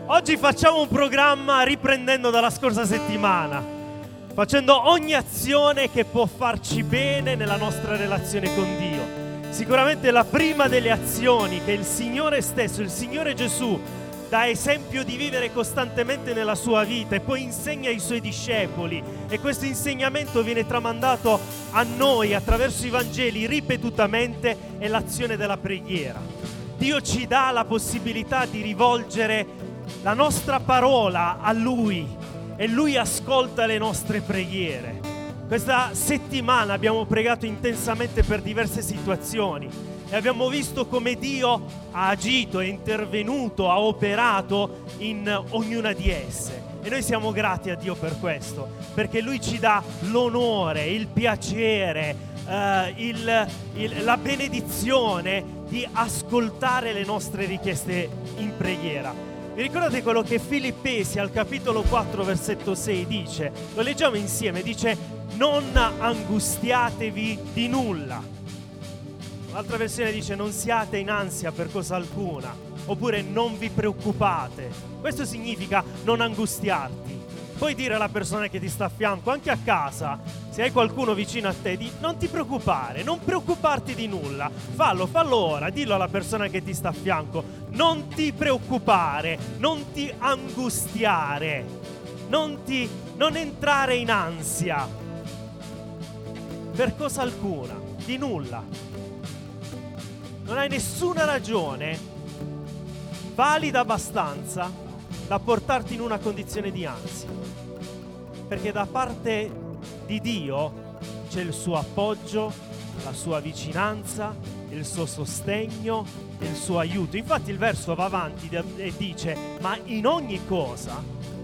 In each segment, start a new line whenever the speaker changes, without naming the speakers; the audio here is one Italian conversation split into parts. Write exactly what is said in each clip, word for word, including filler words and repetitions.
Oggi facciamo un programma riprendendo dalla scorsa settimana, facendo ogni azione che può farci bene nella nostra relazione con Dio. Sicuramente la prima delle azioni che il Signore stesso, il Signore Gesù, dà esempio di vivere costantemente nella sua vita e poi insegna ai suoi discepoli, e questo insegnamento viene tramandato a noi attraverso i Vangeli ripetutamente, è l'azione della preghiera. Dio ci dà la possibilità di rivolgere la nostra parola a Lui e Lui ascolta le nostre preghiere. Questa settimana abbiamo pregato intensamente per diverse situazioni e abbiamo visto come Dio ha agito, è intervenuto, ha operato in ognuna di esse. E noi siamo grati a Dio per questo, perché Lui ci dà l'onore, il piacere, eh, il, il, la benedizione di ascoltare le nostre richieste in preghiera. Vi ricordate quello che Filippesi al capitolo quattro versetto sei dice? Lo leggiamo insieme, dice: non angustiatevi di nulla. Un'altra versione dice: non siate in ansia per cosa alcuna, oppure non vi preoccupate. Questo significa non angustiarti. Puoi dire alla persona che ti sta a fianco, anche a casa, se hai qualcuno vicino a te, di non ti preoccupare, non preoccuparti di nulla. Fallo, fallo ora, dillo alla persona che ti sta a fianco: non ti preoccupare, non ti angustiare, non ti non entrare in ansia per cosa alcuna, di nulla. Non hai nessuna ragione valida abbastanza da portarti in una condizione di ansia, perché da parte di Dio c'è il suo appoggio, la sua vicinanza, il suo sostegno, il suo aiuto. Infatti il verso va avanti e dice: ma in ogni cosa,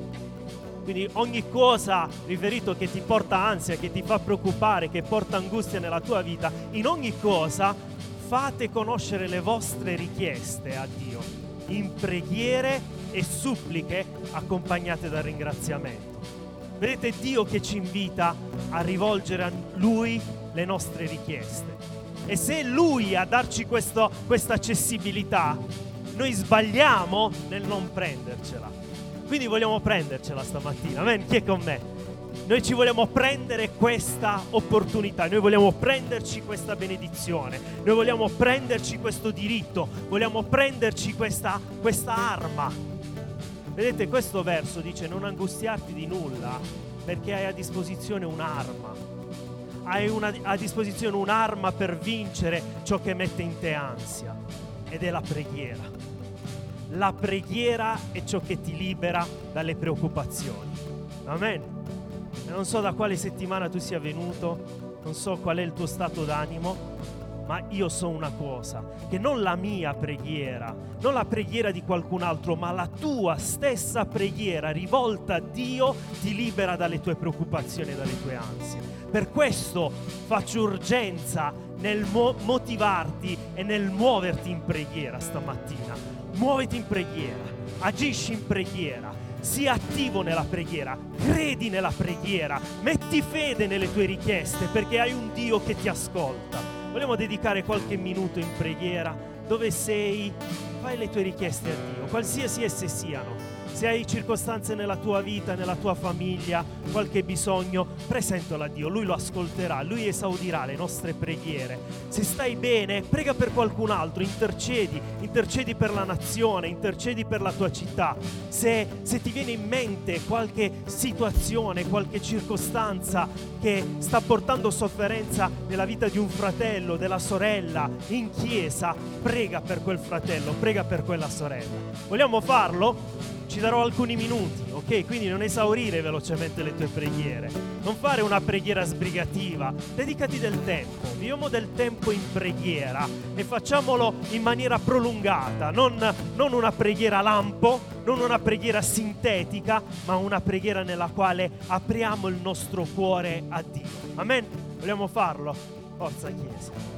quindi ogni cosa riferito che ti porta ansia, che ti fa preoccupare, che porta angustia nella tua vita, in ogni cosa fate conoscere le vostre richieste a Dio in preghiere e suppliche accompagnate dal ringraziamento. Vedete, Dio che ci invita a rivolgere a Lui le nostre richieste, e se è Lui a darci questo, questa accessibilità, noi sbagliamo nel non prendercela. Quindi vogliamo prendercela stamattina, amen? Chi è con me? Noi ci vogliamo prendere questa opportunità, noi vogliamo prenderci questa benedizione, noi vogliamo prenderci questo diritto, vogliamo prenderci questa, questa arma. Vedete, questo verso dice: non angustiarti di nulla, perché hai a disposizione un'arma. Hai una, a disposizione un'arma per vincere ciò che mette in te ansia, ed è la preghiera. La preghiera è ciò che ti libera dalle preoccupazioni. Amen. E non so da quale settimana tu sia venuto, non so qual è il tuo stato d'animo, ma io so una cosa, che non la mia preghiera, non la preghiera di qualcun altro, ma la tua stessa preghiera rivolta a Dio ti libera dalle tue preoccupazioni e dalle tue ansie. Per questo faccio urgenza nel mo- motivarti e nel muoverti in preghiera stamattina. Muoviti in preghiera, agisci in preghiera, sii attivo nella preghiera, credi nella preghiera, metti fede nelle tue richieste, perché hai un Dio che ti ascolta. Vogliamo dedicare qualche minuto in preghiera, dove sei, fai le tue richieste a Dio, qualsiasi esse siano. Se hai circostanze nella tua vita, nella tua famiglia, qualche bisogno, presentalo a Dio, Lui lo ascolterà, Lui esaudirà le nostre preghiere. Se stai bene, prega per qualcun altro, intercedi, intercedi per la nazione, intercedi per la tua città. Se, se ti viene in mente qualche situazione, qualche circostanza che sta portando sofferenza nella vita di un fratello, della sorella, in chiesa, prega per quel fratello, prega per quella sorella. Vogliamo farlo? Ci darò alcuni minuti, ok? Quindi non esaurire velocemente le tue preghiere, non fare una preghiera sbrigativa, dedicati del tempo, viviamo del tempo in preghiera e facciamolo in maniera prolungata, non, non una preghiera lampo, non una preghiera sintetica, ma una preghiera nella quale apriamo il nostro cuore a Dio. Amen? Vogliamo farlo? Forza Chiesa.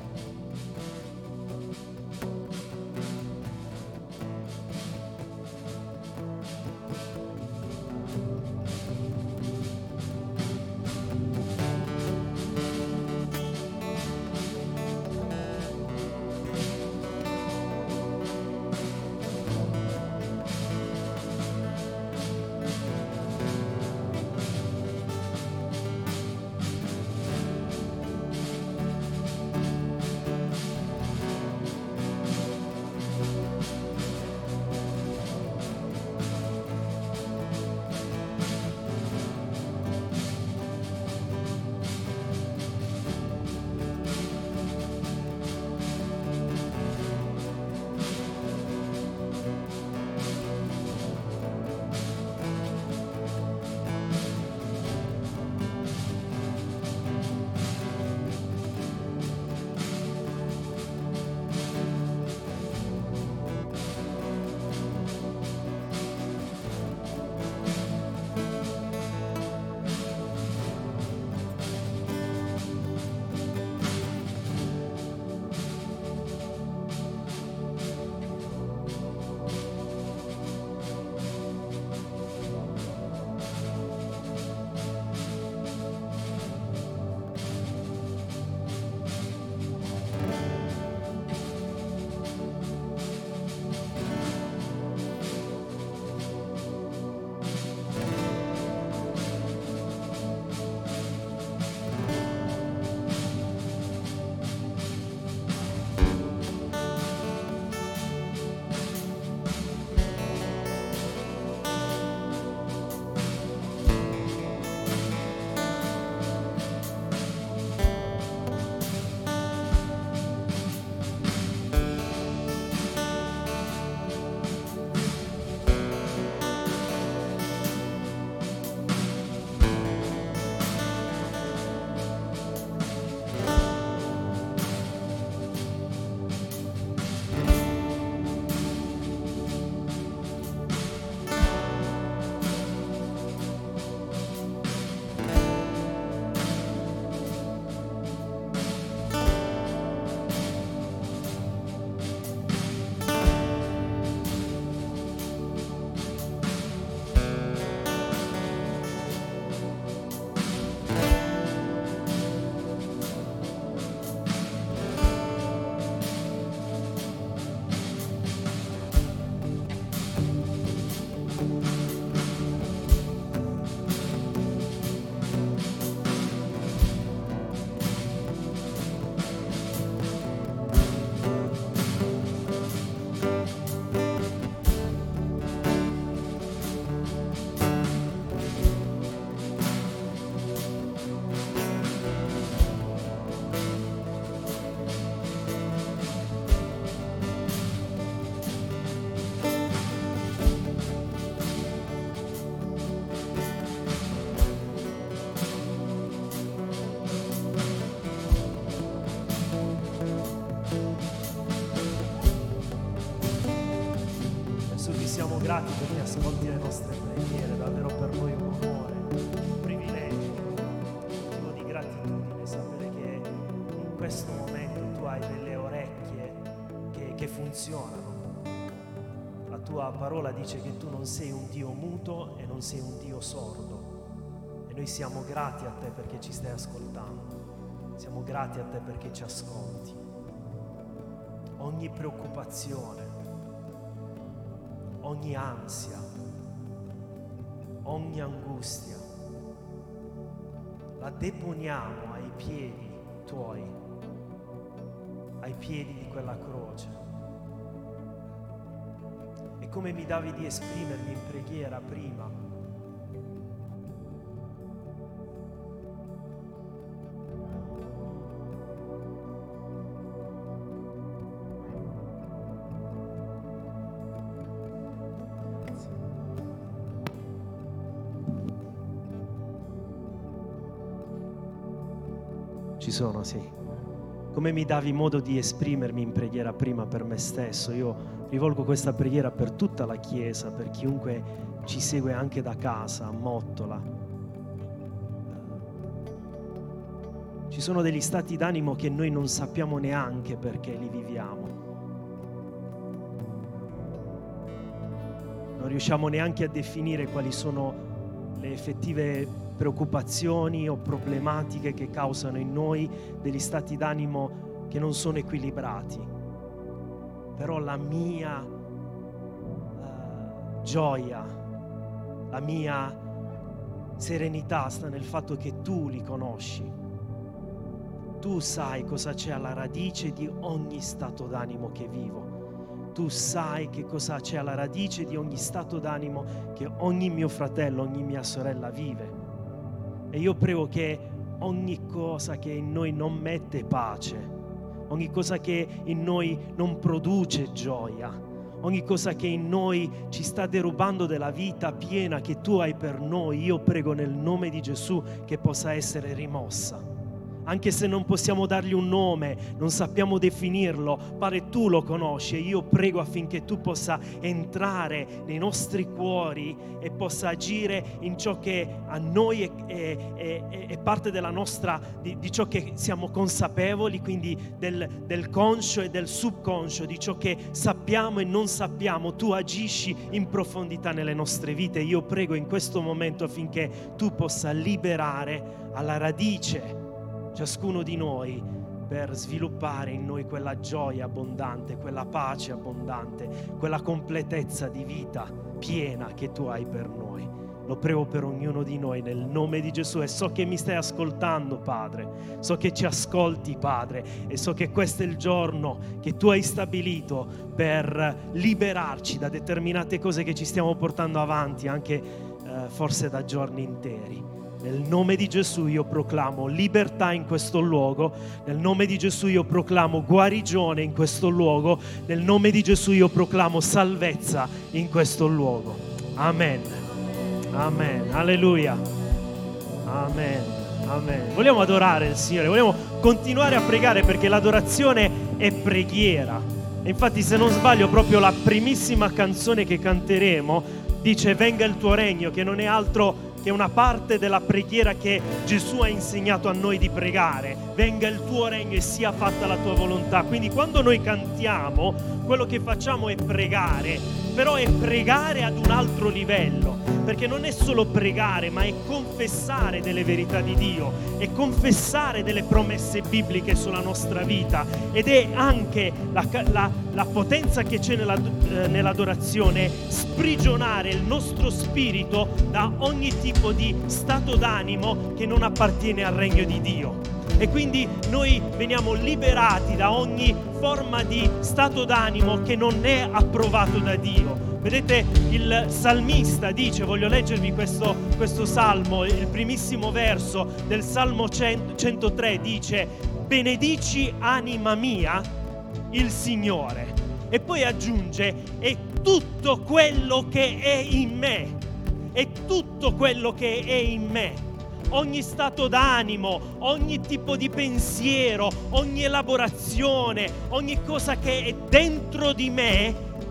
siamo grati perché ascolti le nostre preghiere, davvero per noi un onore, un privilegio, un motivo di gratitudine sapere che in questo momento tu hai delle orecchie che, che funzionano. La tua parola dice che tu non sei un Dio muto e non sei un Dio sordo, e noi siamo grati a te perché ci stai ascoltando, siamo grati a te perché ci ascolti. Ogni preoccupazione, ogni ansia, ogni angustia la deponiamo ai piedi tuoi, ai piedi di quella croce. E come mi davi di esprimermi in preghiera prima, ci sono, sì. Come mi davi modo di esprimermi in preghiera prima per me stesso, io rivolgo questa preghiera per tutta la Chiesa, per chiunque ci segue anche da casa, a Mottola. Ci sono degli stati d'animo che noi non sappiamo neanche perché li viviamo. Non riusciamo neanche a definire quali sono le effettive preoccupazioni o problematiche che causano in noi degli stati d'animo che non sono equilibrati. Però la mia uh, gioia, la mia serenità sta nel fatto che tu li conosci. Tu sai cosa c'è alla radice di ogni stato d'animo che vivo. Tu sai che cosa c'è alla radice di ogni stato d'animo che ogni mio fratello, ogni mia sorella vive. E io prego che ogni cosa che in noi non mette pace, ogni cosa che in noi non produce gioia, ogni cosa che in noi ci sta derubando della vita piena che tu hai per noi, io prego nel nome di Gesù che possa essere rimossa. Anche se non possiamo dargli un nome, non sappiamo definirlo, Padre, tu lo conosci, e io prego affinché tu possa entrare nei nostri cuori e possa agire in ciò che a noi è, è, è, è parte della nostra, di, di ciò che siamo consapevoli, quindi del, del conscio e del subconscio, di ciò che sappiamo e non sappiamo. Tu agisci in profondità nelle nostre vite. Io prego in questo momento affinché tu possa liberare alla radice ciascuno di noi per sviluppare in noi quella gioia abbondante, quella pace abbondante, quella completezza di vita piena che tu hai per noi. Lo prego per ognuno di noi nel nome di Gesù, e so che mi stai ascoltando, Padre, so che ci ascolti, Padre, e so che questo è il giorno che tu hai stabilito per liberarci da determinate cose che ci stiamo portando avanti anche eh, forse da giorni interi. Nel nome di Gesù io proclamo libertà in questo luogo, nel nome di Gesù io proclamo guarigione in questo luogo, nel nome di Gesù io proclamo salvezza in questo luogo. Amen. Amen. Alleluia. Amen. Amen. Vogliamo adorare il Signore, vogliamo continuare a pregare perché l'adorazione è preghiera. E infatti, se non sbaglio, proprio la primissima canzone che canteremo dice venga il tuo regno, che non è altro che una parte della preghiera che Gesù ha insegnato a noi di pregare. Venga il tuo regno e sia fatta la tua volontà. Quindi quando noi cantiamo, quello che facciamo è pregare, però è pregare ad un altro livello, perché non è solo pregare, ma è confessare delle verità di Dio, è confessare delle promesse bibliche sulla nostra vita, ed è anche la, la, la potenza che c'è nella, eh, nell'adorazione, sprigionare il nostro spirito da ogni tipo di stato d'animo che non appartiene al regno di Dio. E quindi noi veniamo liberati da ogni forma di stato d'animo che non è approvato da Dio. Vedete, il salmista dice, voglio leggervi questo, questo salmo, il primissimo verso del Salmo centotré dice: benedici anima mia il Signore. E poi aggiunge: e tutto quello che è in me, e tutto quello che è in me. Ogni stato d'animo, ogni tipo di pensiero, ogni elaborazione, ogni cosa che è dentro di me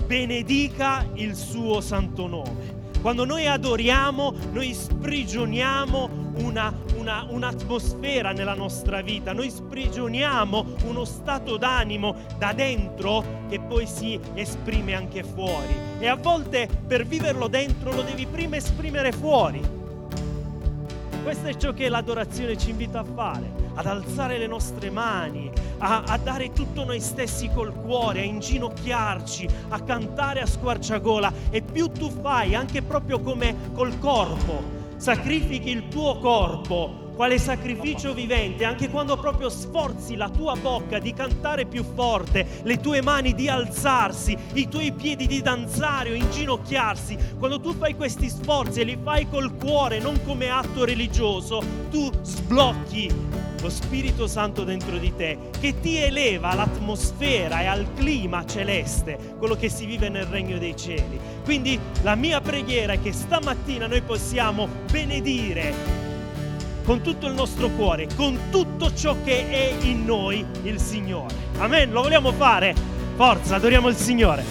benedica il suo santo nome. Quando noi adoriamo, noi sprigioniamo una, una, un'atmosfera nella nostra vita, noi sprigioniamo uno stato d'animo da dentro che poi si esprime anche fuori. E a volte per viverlo dentro lo devi prima esprimere fuori. Questo è ciò che l'adorazione ci invita a fare, ad alzare le nostre mani, a, a dare tutto noi stessi col cuore, a inginocchiarci, a cantare a squarciagola. E più tu fai, anche proprio come col corpo, sacrifichi il tuo corpo quale sacrificio vivente, anche quando proprio sforzi la tua bocca di cantare più forte, le tue mani di alzarsi, i tuoi piedi di danzare o inginocchiarsi, quando tu fai questi sforzi e li fai col cuore, non come atto religioso, tu sblocchi lo Spirito Santo dentro di te, che ti eleva all'atmosfera e al clima celeste, quello che si vive nel regno dei cieli. Quindi la mia preghiera è che stamattina noi possiamo benedire con tutto il nostro cuore, con tutto ciò che è in noi, il Signore. Amen, lo vogliamo fare? Forza, adoriamo il Signore.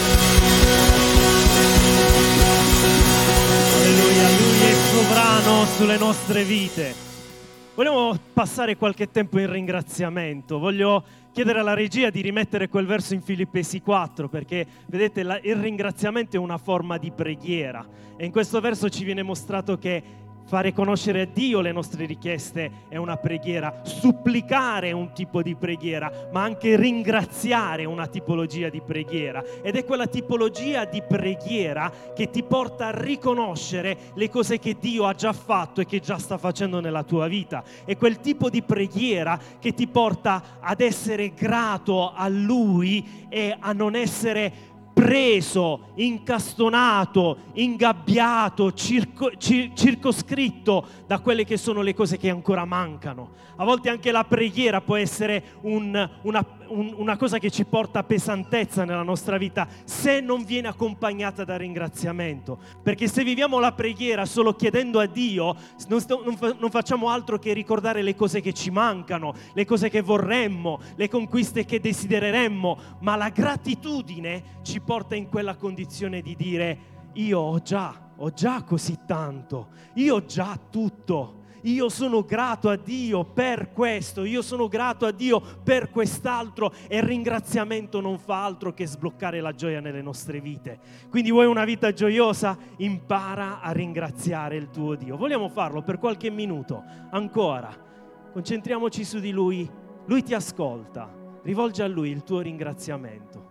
Alleluia, Lui è sovrano sulle nostre vite. Vogliamo passare qualche tempo in ringraziamento. Voglio chiedere alla regia di rimettere quel verso in Filippesi quattro, perché vedete la, il ringraziamento è una forma di preghiera e in questo verso ci viene mostrato che fare conoscere a Dio le nostre richieste è una preghiera, supplicare è un tipo di preghiera, ma anche ringraziare è una tipologia di preghiera, ed è quella tipologia di preghiera che ti porta a riconoscere le cose che Dio ha già fatto e che già sta facendo nella tua vita. È quel tipo di preghiera che ti porta ad essere grato a Lui e a non essere preso, incastonato, ingabbiato, circo, cir- circoscritto da quelle che sono le cose che ancora mancano. A volte anche la preghiera può essere un, una, un, una cosa che ci porta a pesantezza nella nostra vita se non viene accompagnata da ringraziamento, perché se viviamo la preghiera solo chiedendo a Dio non, sto, non, fa, non facciamo altro che ricordare le cose che ci mancano, le cose che vorremmo, le conquiste che desidereremmo, ma la gratitudine ci porta in quella condizione di dire: io ho già, ho già così tanto, io ho già tutto, io sono grato a Dio per questo, io sono grato a Dio per quest'altro, e il ringraziamento non fa altro che sbloccare la gioia nelle nostre vite. Quindi vuoi una vita gioiosa? Impara a ringraziare il tuo Dio. Vogliamo farlo per qualche minuto ancora? Concentriamoci su di Lui, Lui ti ascolta, rivolgi a Lui il tuo ringraziamento.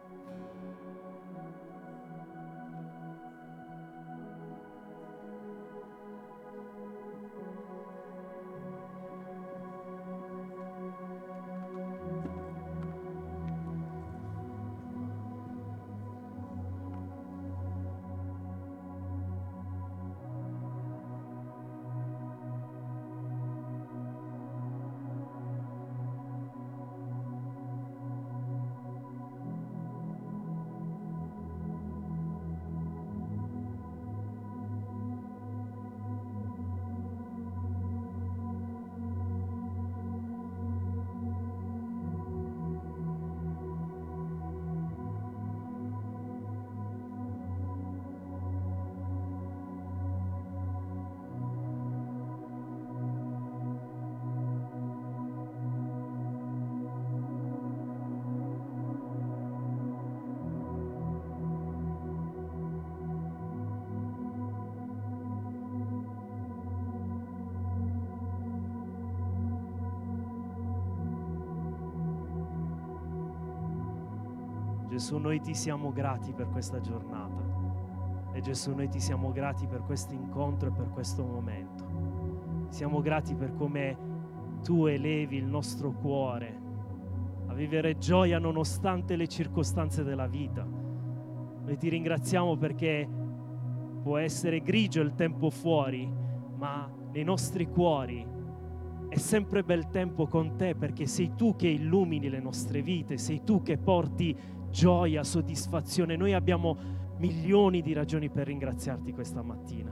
Gesù, noi ti siamo grati per questa giornata, e Gesù, noi ti siamo grati per questo incontro e per questo momento. Siamo grati per come tu elevi il nostro cuore a vivere gioia nonostante le circostanze della vita. Noi ti ringraziamo perché può essere grigio il tempo fuori, ma nei nostri cuori è sempre bel tempo con te, perché sei tu che illumini le nostre vite, sei tu che porti gioia, soddisfazione. Noi abbiamo milioni di ragioni per ringraziarti questa mattina,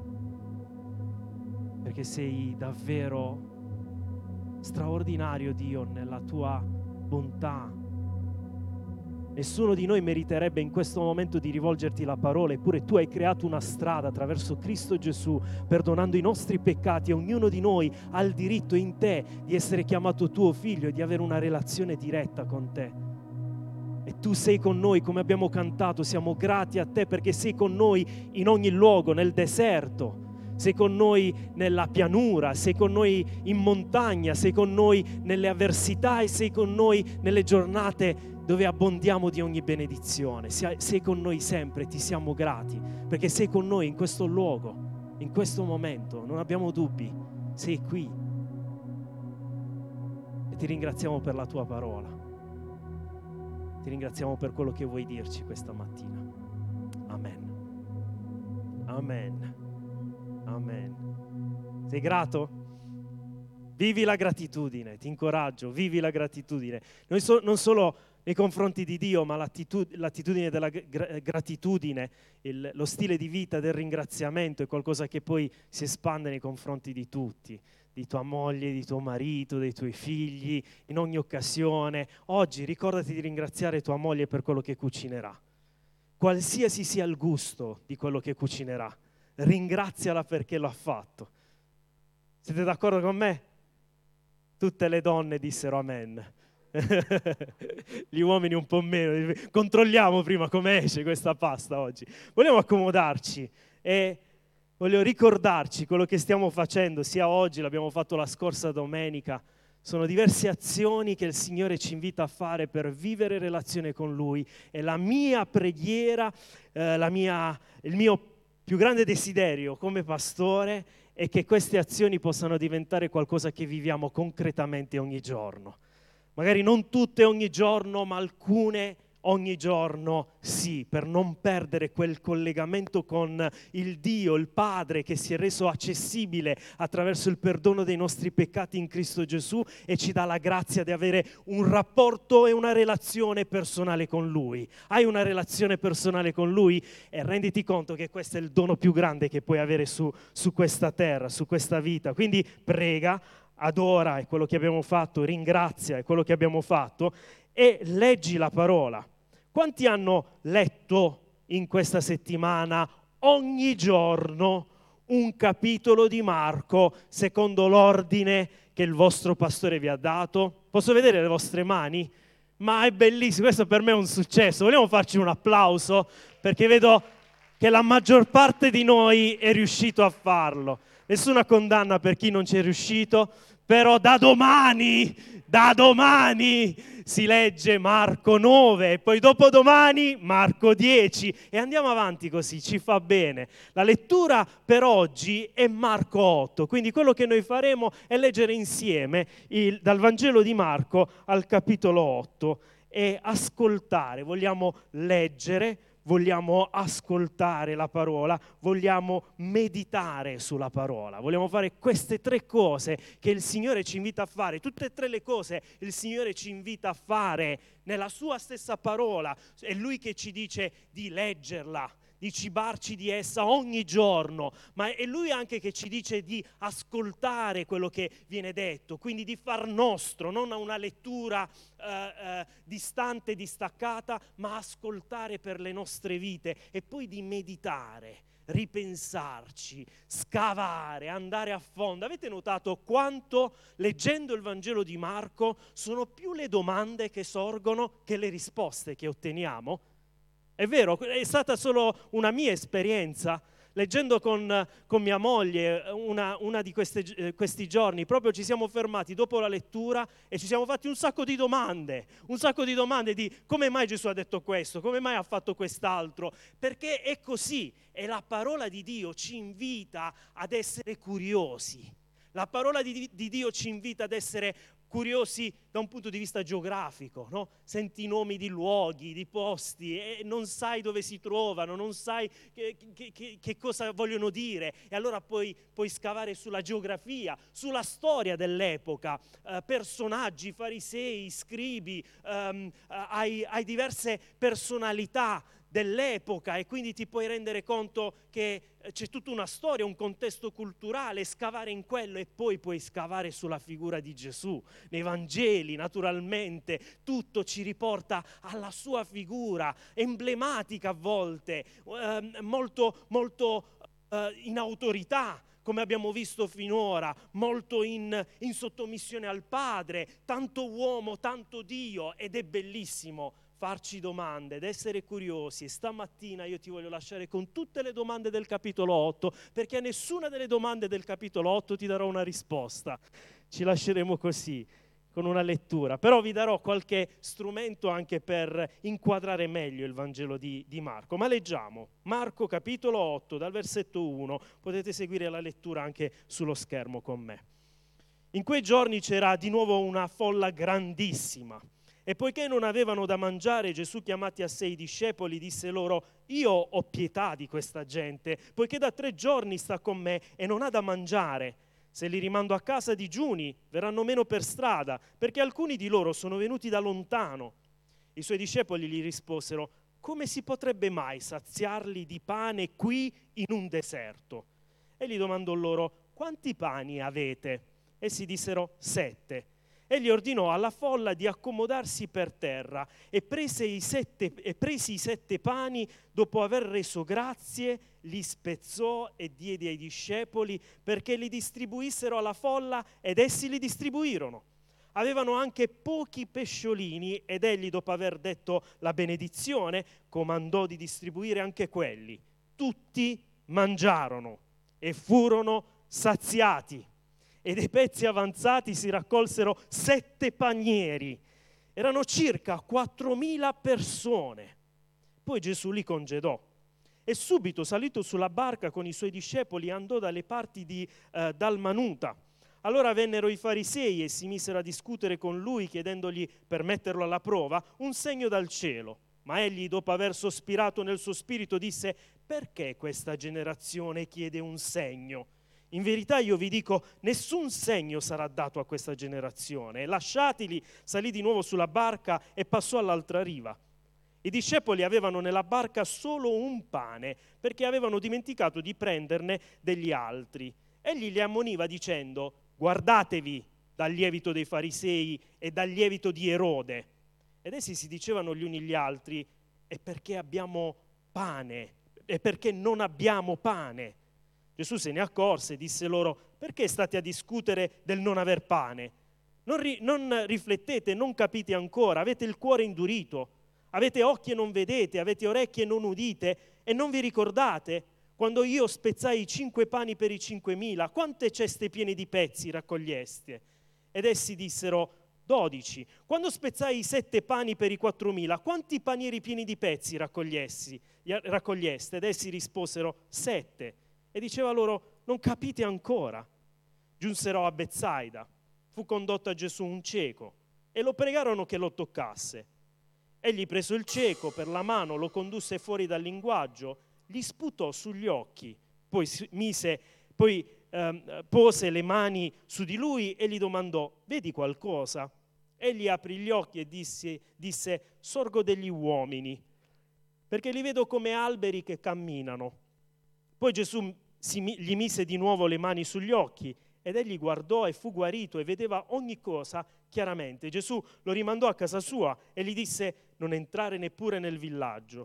perché sei davvero straordinario, Dio, nella tua bontà, Nessuno di noi meriterebbe in questo momento di rivolgerti la parola, eppure tu hai creato una strada attraverso Cristo Gesù, perdonando i nostri peccati, e ognuno di noi ha il diritto in te di essere chiamato tuo figlio e di avere una relazione diretta con te. E tu sei con noi, come abbiamo cantato, siamo grati a te perché sei con noi in ogni luogo, nel deserto, sei con noi nella pianura, sei con noi in montagna, sei con noi nelle avversità e sei con noi nelle giornate dove abbondiamo di ogni benedizione. Sei con noi sempre, ti siamo grati perché sei con noi in questo luogo, in questo momento, non abbiamo dubbi, sei qui. E ti ringraziamo per la tua parola, ti ringraziamo per quello che vuoi dirci questa mattina. Amen. Amen. Amen. Sei grato? Vivi la gratitudine, ti incoraggio, vivi la gratitudine. Noi so, non solo nei confronti di Dio, ma l'attitud- l'attitudine della gra- gratitudine, il, lo stile di vita del ringraziamento è qualcosa che poi si espande nei confronti di tutti, di tua moglie, di tuo marito, dei tuoi figli, in ogni occasione. Oggi ricordati di ringraziare tua moglie per quello che cucinerà. Qualsiasi sia il gusto di quello che cucinerà, ringraziala perché l'ha fatto. Siete d'accordo con me? Tutte le donne dissero amen. Gli uomini un po' meno. Controlliamo prima come esce questa pasta oggi. Vogliamo accomodarci e voglio ricordarci quello che stiamo facendo, sia oggi, l'abbiamo fatto la scorsa domenica. Sono diverse azioni che il Signore ci invita a fare per vivere relazione con Lui, e la mia preghiera, eh, la mia, il mio più grande desiderio come pastore è che queste azioni possano diventare qualcosa che viviamo concretamente ogni giorno. Magari non tutte ogni giorno, ma alcune ogni giorno sì, per non perdere quel collegamento con il Dio, il Padre, che si è reso accessibile attraverso il perdono dei nostri peccati in Cristo Gesù e ci dà la grazia di avere un rapporto e una relazione personale con Lui. Hai una relazione personale con Lui e renditi conto che questo è il dono più grande che puoi avere su, su questa terra, su questa vita. Quindi prega, adora, è quello che abbiamo fatto, ringrazia, è quello che abbiamo fatto, e leggi la parola. Quanti hanno letto in questa settimana ogni giorno un capitolo di Marco secondo l'ordine che il vostro pastore vi ha dato? Posso vedere le vostre mani? Ma è bellissimo, questo per me è un successo. Vogliamo farci un applauso? Perché vedo che la maggior parte di noi è riuscito a farlo. Nessuna condanna per chi non ci è riuscito, però da domani, da domani si legge Marco nove, e poi dopodomani Marco dieci, e andiamo avanti così, ci fa bene. La lettura per oggi è Marco otto, quindi quello che noi faremo è leggere insieme il, dal Vangelo di Marco al capitolo otto e ascoltare. Vogliamo leggere, vogliamo ascoltare la parola, vogliamo meditare sulla parola, vogliamo fare queste tre cose che il Signore ci invita a fare. Tutte e tre le cose il Signore ci invita a fare nella sua stessa parola. È Lui che ci dice di leggerla, di cibarci di essa ogni giorno, ma è Lui anche che ci dice di ascoltare quello che viene detto, quindi di far nostro, non una lettura eh, eh, distante, distaccata, ma ascoltare per le nostre vite, e poi di meditare, ripensarci, scavare, andare a fondo. Avete notato quanto, leggendo il Vangelo di Marco, sono più le domande che sorgono che le risposte che otteniamo? È vero, è stata solo una mia esperienza. Leggendo con, con mia moglie una, una di queste, eh, questi giorni, proprio ci siamo fermati dopo la lettura e ci siamo fatti un sacco di domande, un sacco di domande di come mai Gesù ha detto questo, come mai ha fatto quest'altro, perché è così, e la parola di Dio ci invita ad essere curiosi. La parola di, di Dio ci invita ad essere curiosi da un punto di vista geografico, no? Senti i nomi di luoghi, di posti e non sai dove si trovano, non sai che, che, che, che cosa vogliono dire, e allora puoi, puoi scavare sulla geografia, sulla storia dell'epoca, eh, personaggi, farisei, scribi, ehm, hai, hai diverse personalità dell'epoca e quindi ti puoi rendere conto che c'è tutta una storia, un contesto culturale, scavare in quello e poi puoi scavare sulla figura di Gesù. Nei Vangeli, naturalmente, tutto ci riporta alla sua figura, emblematica a volte, eh, molto, molto eh, in autorità, come abbiamo visto finora, molto in, in sottomissione al Padre, tanto uomo, tanto Dio, ed è bellissimo farci domande ed essere curiosi. E stamattina io ti voglio lasciare con tutte le domande del capitolo otto, perché a nessuna delle domande del capitolo otto ti darò una risposta. Ci lasceremo così, con una lettura, però vi darò qualche strumento anche per inquadrare meglio il Vangelo di, di Marco. Ma leggiamo Marco capitolo otto dal versetto uno, potete seguire la lettura anche sullo schermo con me. In quei giorni c'era di nuovo una folla grandissima e poiché non avevano da mangiare, Gesù, chiamati a sé i discepoli, disse loro: io ho pietà di questa gente, poiché da tre giorni sta con me e non ha da mangiare. Se li rimando a casa digiuni, verranno meno per strada, perché alcuni di loro sono venuti da lontano. I suoi discepoli gli risposero: come si potrebbe mai saziarli di pane qui in un deserto? Egli domandò loro: quanti pani avete? Essi dissero: sette. Egli ordinò alla folla di accomodarsi per terra e, prese i sette, e presi i sette pani, dopo aver reso grazie, li spezzò e diede ai discepoli perché li distribuissero alla folla, ed essi li distribuirono. Avevano anche pochi pesciolini ed egli, dopo aver detto la benedizione, comandò di distribuire anche quelli. Tutti mangiarono e furono saziati. E dei pezzi avanzati si raccolsero sette panieri. Erano circa quattromila persone. Poi Gesù li congedò e subito, salito sulla barca con i suoi discepoli, andò dalle parti di eh, Dalmanuta. Allora vennero i farisei e si misero a discutere con lui, chiedendogli, per metterlo alla prova, un segno dal cielo. Ma egli, dopo aver sospirato nel suo spirito, disse: perché questa generazione chiede un segno? In verità io vi dico, nessun segno sarà dato a questa generazione. E lasciatili, salì di nuovo sulla barca e passò all'altra riva. I discepoli avevano nella barca solo un pane, perché avevano dimenticato di prenderne degli altri. Egli li ammoniva dicendo: guardatevi dal lievito dei farisei e dal lievito di Erode. Ed essi si dicevano gli uni gli altri: e perché abbiamo pane? E perché non abbiamo pane? Gesù se ne accorse e disse loro: perché state a discutere del non aver pane? Non, ri- non riflettete, non capite ancora, avete il cuore indurito, avete occhi e non vedete, avete orecchie e non udite, e non vi ricordate quando io spezzai i cinque pani per i cinquemila, quante ceste piene di pezzi raccoglieste? Ed essi dissero: dodici. Quando spezzai i sette pani per i quattromila, quanti panieri pieni di pezzi raccogliesti? Ed essi risposero: sette. E diceva loro: non capite ancora? Giunsero a Betsaida. Fu condotto a Gesù un cieco e lo pregarono che lo toccasse. Egli, preso il cieco per la mano, lo condusse fuori dal linguaggio, gli sputò sugli occhi, poi mise, poi ehm, pose le mani su di lui e gli domandò: vedi qualcosa? Egli aprì gli occhi e disse, disse: sorgo degli uomini, perché li vedo come alberi che camminano. Poi Gesù si, gli mise di nuovo le mani sugli occhi ed egli guardò e fu guarito e vedeva ogni cosa chiaramente. Gesù lo rimandò a casa sua e gli disse: non entrare neppure nel villaggio.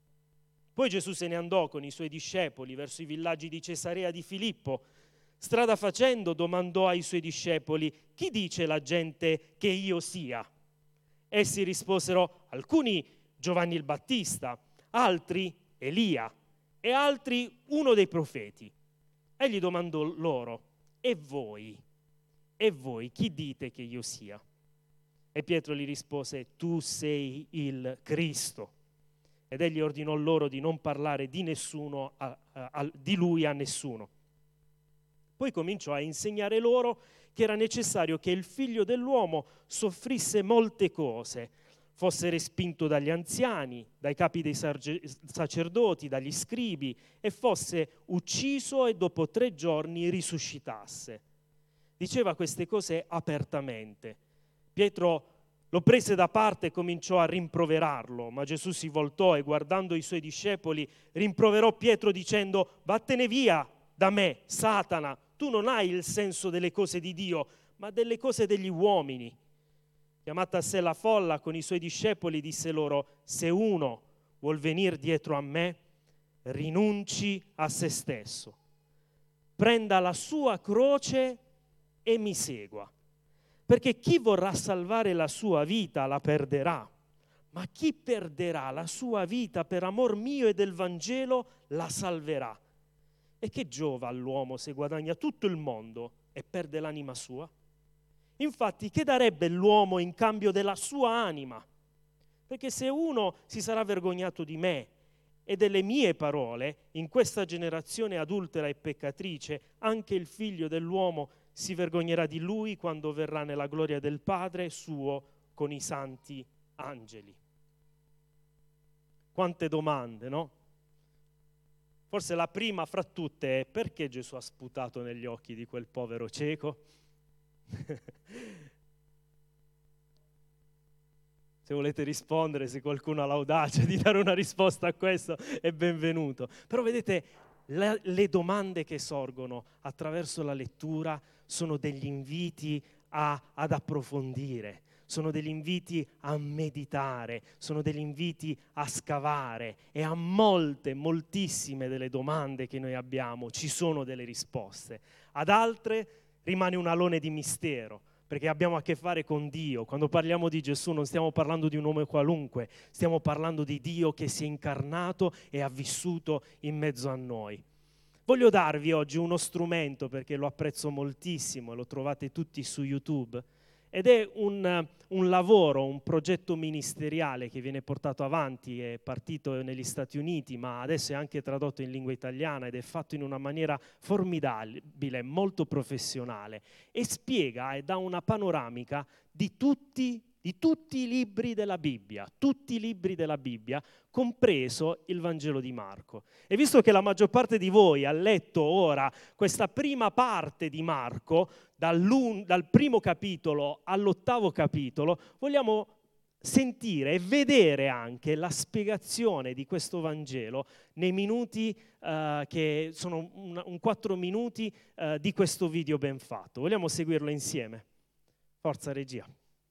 Poi Gesù se ne andò con i suoi discepoli verso i villaggi di Cesarea di Filippo. Strada facendo domandò ai suoi discepoli: chi dice la gente che io sia? Essi risposero: alcuni Giovanni il Battista, altri Elia e altri uno dei profeti. Egli domandò loro: e voi? E voi chi dite che io sia? E Pietro gli rispose: tu sei il Cristo. Ed egli ordinò loro di non parlare di nessuno, a, a, a, di lui a nessuno. Poi cominciò a insegnare loro che era necessario che il figlio dell'uomo soffrisse molte cose, fosse respinto dagli anziani, dai capi dei sacerdoti, dagli scribi, e fosse ucciso e dopo tre giorni risuscitasse. Diceva queste cose apertamente. Pietro lo prese da parte e cominciò a rimproverarlo, ma Gesù si voltò e guardando i suoi discepoli rimproverò Pietro dicendo: vattene via da me, Satana, tu non hai il senso delle cose di Dio, ma delle cose degli uomini. Chiamata a sé la folla con i suoi discepoli, disse loro: se uno vuol venire dietro a me, rinunci a se stesso, prenda la sua croce e mi segua. Perché chi vorrà salvare la sua vita la perderà, ma chi perderà la sua vita per amor mio e del Vangelo la salverà. E che giova all'uomo se guadagna tutto il mondo e perde l'anima sua? Infatti, che darebbe l'uomo in cambio della sua anima? Perché se uno si sarà vergognato di me e delle mie parole, in questa generazione adultera e peccatrice, anche il figlio dell'uomo si vergognerà di lui quando verrà nella gloria del Padre suo con i santi angeli. Quante domande, no? Forse la prima fra tutte è: perché Gesù ha sputato negli occhi di quel povero cieco? Se volete rispondere, se qualcuno ha l'audacia di dare una risposta a questo, è benvenuto. Però vedete, la, le domande che sorgono attraverso la lettura sono degli inviti a, ad approfondire, sono degli inviti a meditare, sono degli inviti a scavare, e a molte, moltissime delle domande che noi abbiamo ci sono delle risposte. Ad altre rimane un alone di mistero, perché abbiamo a che fare con Dio. Quando parliamo di Gesù non stiamo parlando di un uomo qualunque, stiamo parlando di Dio che si è incarnato e ha vissuto in mezzo a noi. Voglio darvi oggi uno strumento, perché lo apprezzo moltissimo, lo trovate tutti su YouTube, ed è un, un lavoro, un progetto ministeriale che viene portato avanti, è partito negli Stati Uniti, ma adesso è anche tradotto in lingua italiana ed è fatto in una maniera formidabile, molto professionale, e spiega e dà una panoramica di tutti, di tutti i libri della Bibbia, tutti i libri della Bibbia, compreso il Vangelo di Marco. E visto che la maggior parte di voi ha letto ora questa prima parte di Marco, dal primo capitolo all'ottavo capitolo, vogliamo sentire e vedere anche la spiegazione di questo Vangelo nei minuti uh, che sono un, un quattro minuti uh, di questo video ben fatto. Vogliamo seguirlo insieme? Forza regia.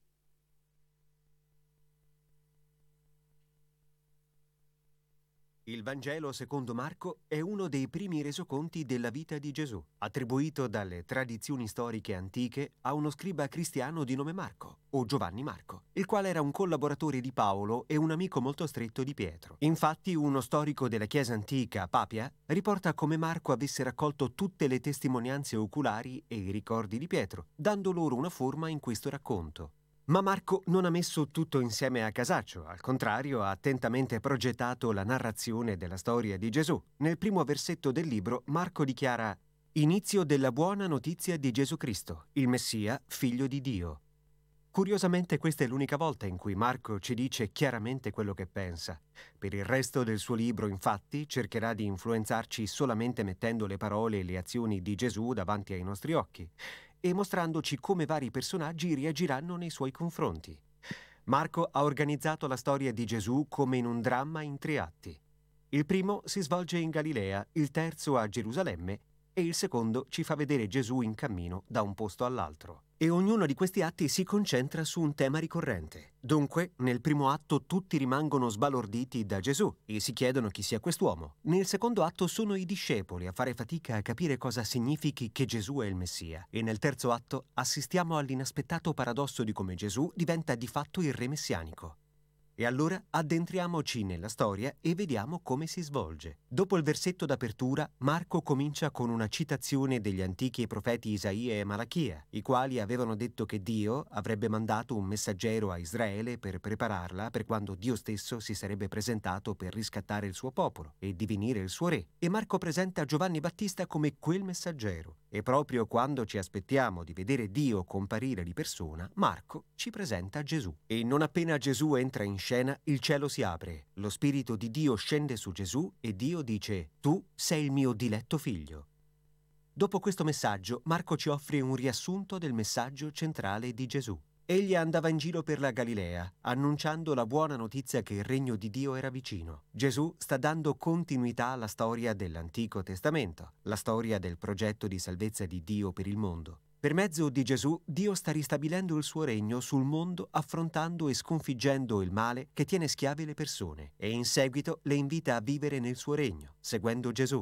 Il Vangelo secondo Marco è uno dei primi resoconti della vita di Gesù, attribuito dalle tradizioni storiche antiche a uno scriba cristiano di nome Marco, o Giovanni Marco, il quale era un collaboratore di Paolo e un amico molto stretto di Pietro. Infatti, uno storico della Chiesa antica, Papia, riporta come Marco avesse raccolto tutte le testimonianze oculari e i ricordi di Pietro, dando loro una forma in questo racconto. Ma Marco non ha messo tutto insieme a casaccio, al contrario ha attentamente progettato la narrazione della storia di Gesù. Nel primo versetto del libro Marco dichiara: inizio della buona notizia di Gesù Cristo, il Messia, figlio di Dio. Curiosamente questa è l'unica volta in cui Marco ci dice chiaramente quello che pensa. Per il resto del suo libro, infatti, cercherà di influenzarci solamente mettendo le parole e le azioni di Gesù davanti ai nostri occhi e mostrandoci come vari personaggi reagiranno nei suoi confronti. Marco ha organizzato la storia di Gesù come in un dramma in tre atti. Il primo si svolge in Galilea, il terzo a Gerusalemme e il secondo ci fa vedere Gesù in cammino da un posto all'altro. E ognuno di questi atti si concentra su un tema ricorrente. Dunque, nel primo atto tutti rimangono sbalorditi da Gesù e si chiedono chi sia quest'uomo. Nel secondo atto sono i discepoli a fare fatica a capire cosa significhi che Gesù è il Messia. E nel terzo atto assistiamo all'inaspettato paradosso di come Gesù diventa di fatto il re messianico. E allora addentriamoci nella storia e vediamo come si svolge. Dopo il versetto d'apertura, Marco comincia con una citazione degli antichi profeti Isaia e Malachia, i quali avevano detto che Dio avrebbe mandato un messaggero a Israele per prepararla per quando Dio stesso si sarebbe presentato per riscattare il suo popolo e divenire il suo re. E Marco presenta Giovanni Battista come quel messaggero. E proprio quando ci aspettiamo di vedere Dio comparire di persona, Marco ci presenta Gesù. E non appena Gesù entra in scena, il cielo si apre, lo Spirito di Dio scende su Gesù e Dio dice: tu sei il mio diletto figlio. Dopo questo messaggio, Marco ci offre un riassunto del messaggio centrale di Gesù. Egli andava in giro per la Galilea, annunciando la buona notizia che il regno di Dio era vicino. Gesù sta dando continuità alla storia dell'Antico Testamento, la storia del progetto di salvezza di Dio per il mondo. Per mezzo di Gesù, Dio sta ristabilendo il suo regno sul mondo, affrontando e sconfiggendo il male che tiene schiave le persone, e in seguito le invita a vivere nel suo regno, seguendo Gesù.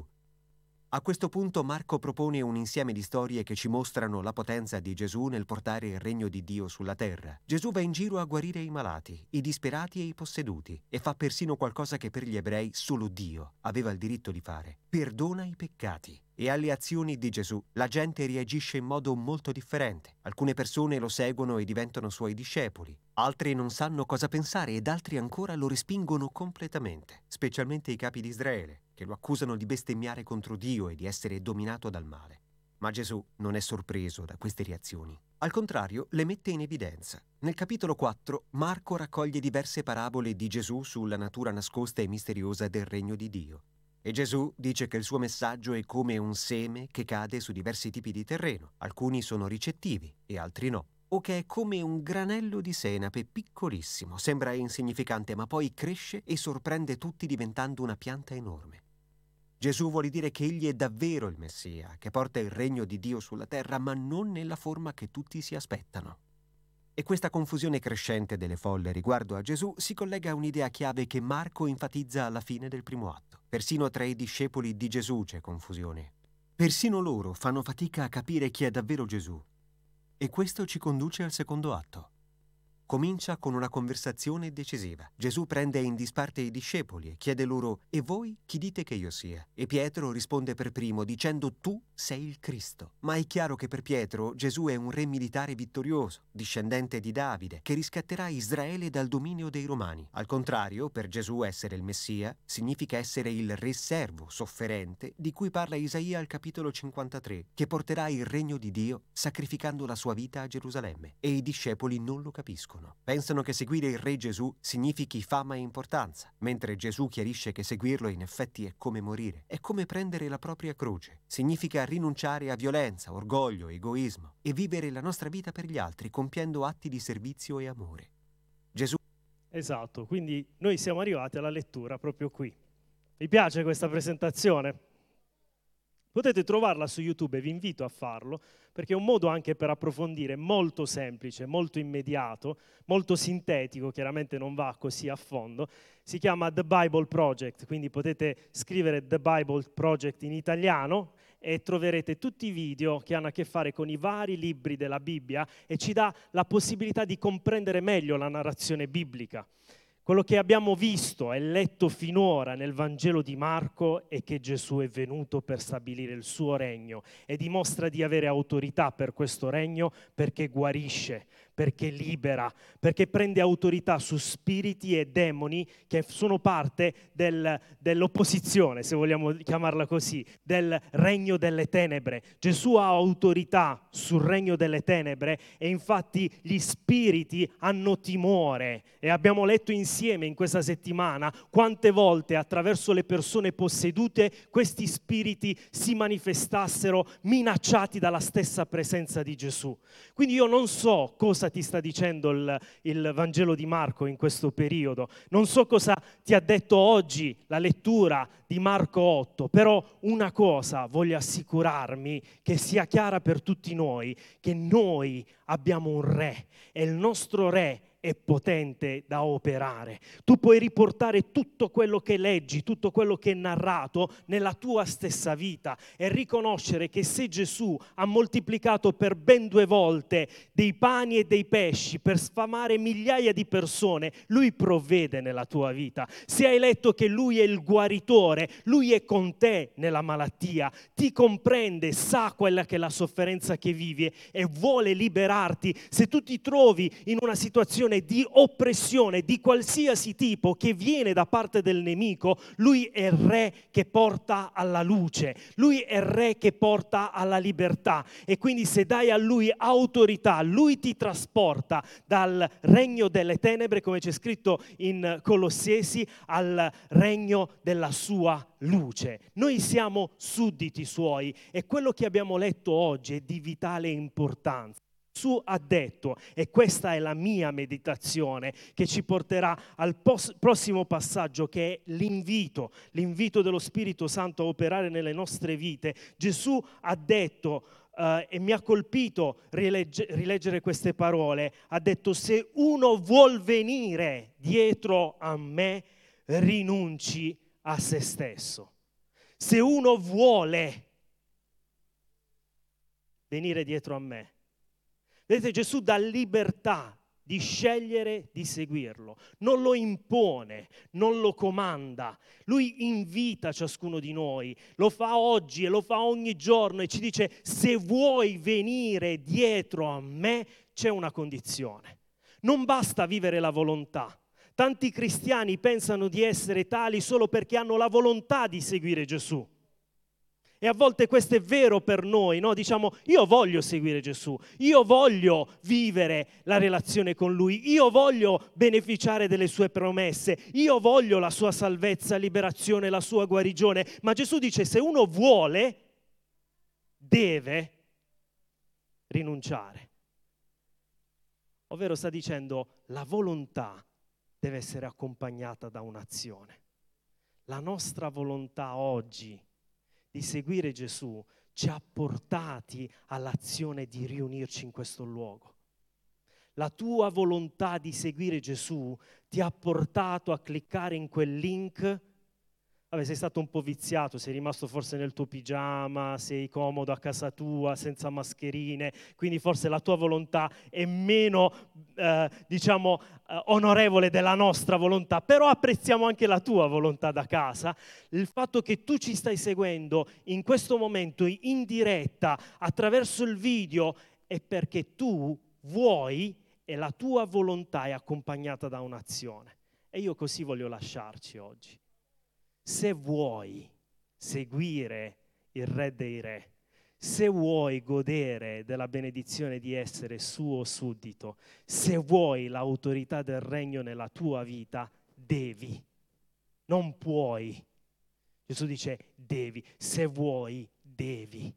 A questo punto Marco propone un insieme di storie che ci mostrano la potenza di Gesù nel portare il regno di Dio sulla terra. Gesù va in giro a guarire i malati, i disperati e i posseduti, e fa persino qualcosa che per gli ebrei solo Dio aveva il diritto di fare: perdona i peccati. E alle azioni di Gesù la gente reagisce in modo molto differente. Alcune persone lo seguono e diventano suoi discepoli, altri non sanno cosa pensare ed altri ancora lo respingono completamente, specialmente i capi di Israele, che lo accusano di bestemmiare contro Dio e di essere dominato dal male. Ma Gesù non è sorpreso da queste reazioni. Al contrario, le mette in evidenza. Nel capitolo quattro, Marco raccoglie diverse parabole di Gesù sulla natura nascosta e misteriosa del regno di Dio. E Gesù dice che il suo messaggio è come un seme che cade su diversi tipi di terreno. Alcuni sono ricettivi e altri no. O che è come un granello di senape piccolissimo, sembra insignificante, ma poi cresce e sorprende tutti diventando una pianta enorme. Gesù vuole dire che egli è davvero il Messia, che porta il regno di Dio sulla terra, ma non nella forma che tutti si aspettano. E questa confusione crescente delle folle riguardo a Gesù si collega a un'idea chiave che Marco enfatizza alla fine del primo atto. Persino tra i discepoli di Gesù c'è confusione. Persino loro fanno fatica a capire chi è davvero Gesù. E questo ci conduce al secondo atto. Comincia con una conversazione decisiva. Gesù prende in disparte i discepoli e chiede loro: «E voi chi dite che io sia?» E Pietro risponde per primo dicendo: «Tu sei il Cristo». Ma è chiaro che per Pietro Gesù è un re militare vittorioso, discendente di Davide, che riscatterà Israele dal dominio dei Romani. Al contrario, per Gesù essere il Messia significa essere il re servo, sofferente, di cui parla Isaia al capitolo cinquantatré, che porterà il regno di Dio sacrificando la sua vita a Gerusalemme. E i discepoli non lo capiscono. Pensano che seguire il re Gesù significhi fama e importanza, mentre Gesù chiarisce che seguirlo in effetti è come morire, è come prendere la propria croce. Significa rinunciare a violenza, orgoglio, egoismo e vivere la nostra vita per gli altri, compiendo atti di servizio e amore. Gesù.
Esatto, quindi noi siamo arrivati alla lettura proprio qui. Vi piace questa presentazione? Potete trovarla su YouTube e vi invito a farlo, perché è un modo anche per approfondire, molto semplice, molto immediato, molto sintetico, chiaramente non va così a fondo. Si chiama The Bible Project, quindi potete scrivere The Bible Project in italiano e troverete tutti i video che hanno a che fare con i vari libri della Bibbia e ci dà la possibilità di comprendere meglio la narrazione biblica. Quello che abbiamo visto e letto finora nel Vangelo di Marco è che Gesù è venuto per stabilire il suo regno e dimostra di avere autorità per questo regno perché guarisce, perché libera, perché prende autorità su spiriti e demoni che sono parte del, dell'opposizione, se vogliamo chiamarla così, del regno delle tenebre. Gesù ha autorità sul regno delle tenebre e infatti gli spiriti hanno timore. E abbiamo letto insieme in questa settimana quante volte attraverso le persone possedute questi spiriti si manifestassero minacciati dalla stessa presenza di Gesù. Quindi io non so cosa ti sta dicendo il, il Vangelo di Marco in questo periodo, non so cosa ti ha detto oggi la lettura di Marco otto, però una cosa voglio assicurarmi che sia chiara per tutti noi, che noi abbiamo un re e il nostro re è potente da operare. Tu puoi riportare tutto quello che leggi, tutto quello che è narrato nella tua stessa vita e riconoscere che se Gesù ha moltiplicato per ben due volte dei pani e dei pesci per sfamare migliaia di persone, Lui provvede nella tua vita. Se hai letto che Lui è il guaritore, Lui è con te nella malattia, ti comprende, sa quella che è la sofferenza che vivi e vuole liberarti. Se tu ti trovi in una situazione di oppressione di qualsiasi tipo che viene da parte del nemico, Lui è il re che porta alla luce, Lui è il re che porta alla libertà e quindi se dai a Lui autorità, Lui ti trasporta dal regno delle tenebre, come c'è scritto in Colossesi, al regno della sua luce. Noi siamo sudditi Suoi e quello che abbiamo letto oggi è di vitale importanza. Gesù ha detto, e questa è la mia meditazione che ci porterà al pos- prossimo passaggio, che è l'invito, l'invito dello Spirito Santo a operare nelle nostre vite. Gesù ha detto, uh, e mi ha colpito rilegge- rileggere queste parole, ha detto: se uno vuol venire dietro a me, rinunci a se stesso. Se uno vuole venire dietro a me. Vedete, Gesù dà libertà di scegliere di seguirlo, non lo impone, non lo comanda, lui invita ciascuno di noi, lo fa oggi e lo fa ogni giorno e ci dice: se vuoi venire dietro a me c'è una condizione, non basta vivere la volontà. Tanti cristiani pensano di essere tali solo perché hanno la volontà di seguire Gesù. E a volte questo è vero per noi, no? Diciamo: io voglio seguire Gesù, io voglio vivere la relazione con Lui, io voglio beneficiare delle sue promesse, io voglio la sua salvezza, liberazione, la sua guarigione. Ma Gesù dice: se uno vuole, deve rinunciare. Ovvero sta dicendo: la volontà deve essere accompagnata da un'azione. La nostra volontà oggi di seguire Gesù ci ha portati all'azione di riunirci in questo luogo. La tua volontà di seguire Gesù ti ha portato a cliccare in quel link. Vabbè, sei stato un po' viziato, sei rimasto forse nel tuo pigiama, sei comodo a casa tua, senza mascherine, quindi forse la tua volontà è meno, eh, diciamo, eh, onorevole della nostra volontà, però apprezziamo anche la tua volontà da casa. Il fatto che tu ci stai seguendo in questo momento in diretta, attraverso il video, è perché tu vuoi e la tua volontà è accompagnata da un'azione. E io così voglio lasciarci oggi. Se vuoi seguire il Re dei Re, se vuoi godere della benedizione di essere suo suddito, se vuoi l'autorità del regno nella tua vita, devi, non puoi. Gesù dice: devi, se vuoi, devi.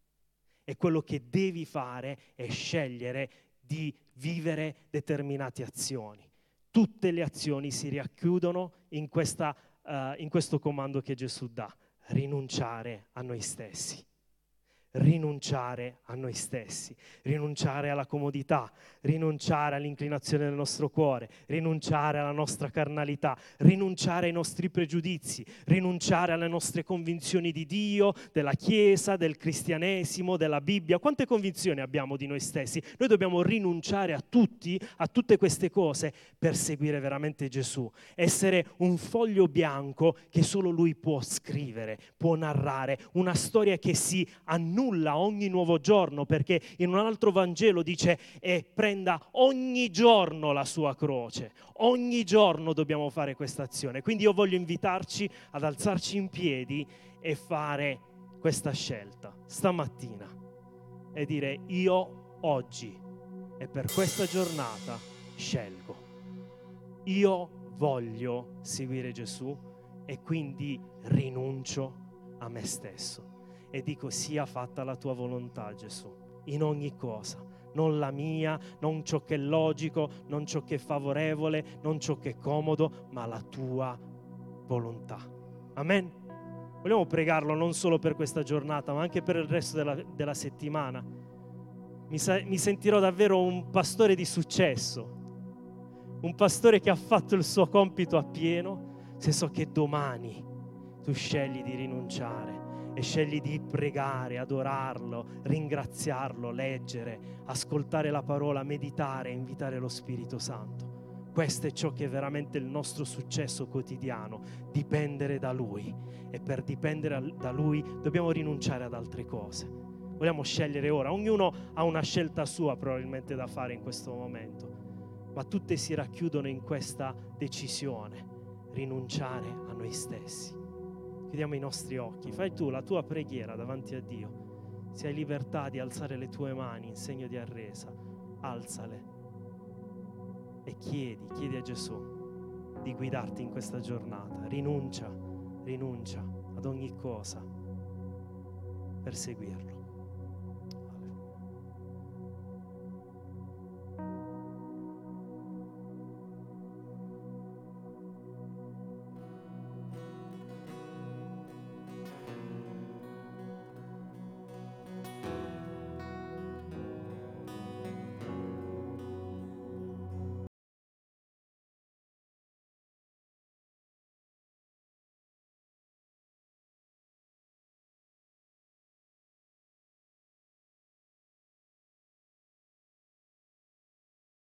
E quello che devi fare è scegliere di vivere determinate azioni. Tutte le azioni si racchiudono in questa Uh, in questo comando che Gesù dà: rinunciare a noi stessi. Rinunciare a noi stessi, rinunciare alla comodità, rinunciare all'inclinazione del nostro cuore, rinunciare alla nostra carnalità, rinunciare ai nostri pregiudizi, rinunciare alle nostre convinzioni di Dio, della Chiesa, del cristianesimo, della Bibbia. Quante convinzioni abbiamo di noi stessi? Noi dobbiamo rinunciare a tutti, a tutte queste cose per seguire veramente Gesù, essere un foglio bianco che solo Lui può scrivere, può narrare, una storia che si annulla ogni nuovo giorno, perché in un altro Vangelo dice: e prenda ogni giorno la sua croce. Ogni giorno dobbiamo fare questa azione. Quindi io voglio invitarci ad alzarci in piedi e fare questa scelta stamattina e dire: io oggi e per questa giornata scelgo, io voglio seguire Gesù e quindi rinuncio a me stesso. E dico: sia fatta la tua volontà, Gesù, in ogni cosa, non la mia, non ciò che è logico, non ciò che è favorevole, non ciò che è comodo, ma la tua volontà. Amen. Vogliamo pregarlo non solo per questa giornata, ma anche per il resto della, della settimana. Mi, sa- mi sentirò davvero un pastore di successo, un pastore che ha fatto il suo compito appieno, se so che domani tu scegli di rinunciare e scegli di pregare, adorarlo, ringraziarlo, leggere, ascoltare la parola, meditare e invitare lo Spirito Santo. Questo è ciò che è veramente il nostro successo quotidiano, dipendere da Lui. E per dipendere da Lui dobbiamo rinunciare ad altre cose. Vogliamo scegliere ora. Ognuno ha una scelta sua probabilmente da fare in questo momento, ma tutte si racchiudono in questa decisione: rinunciare a noi stessi. Chiudiamo i nostri occhi, fai tu la tua preghiera davanti a Dio. Se hai libertà di alzare le tue mani in segno di arresa, alzale e chiedi, chiedi a Gesù di guidarti in questa giornata. Rinuncia, rinuncia ad ogni cosa per seguirlo.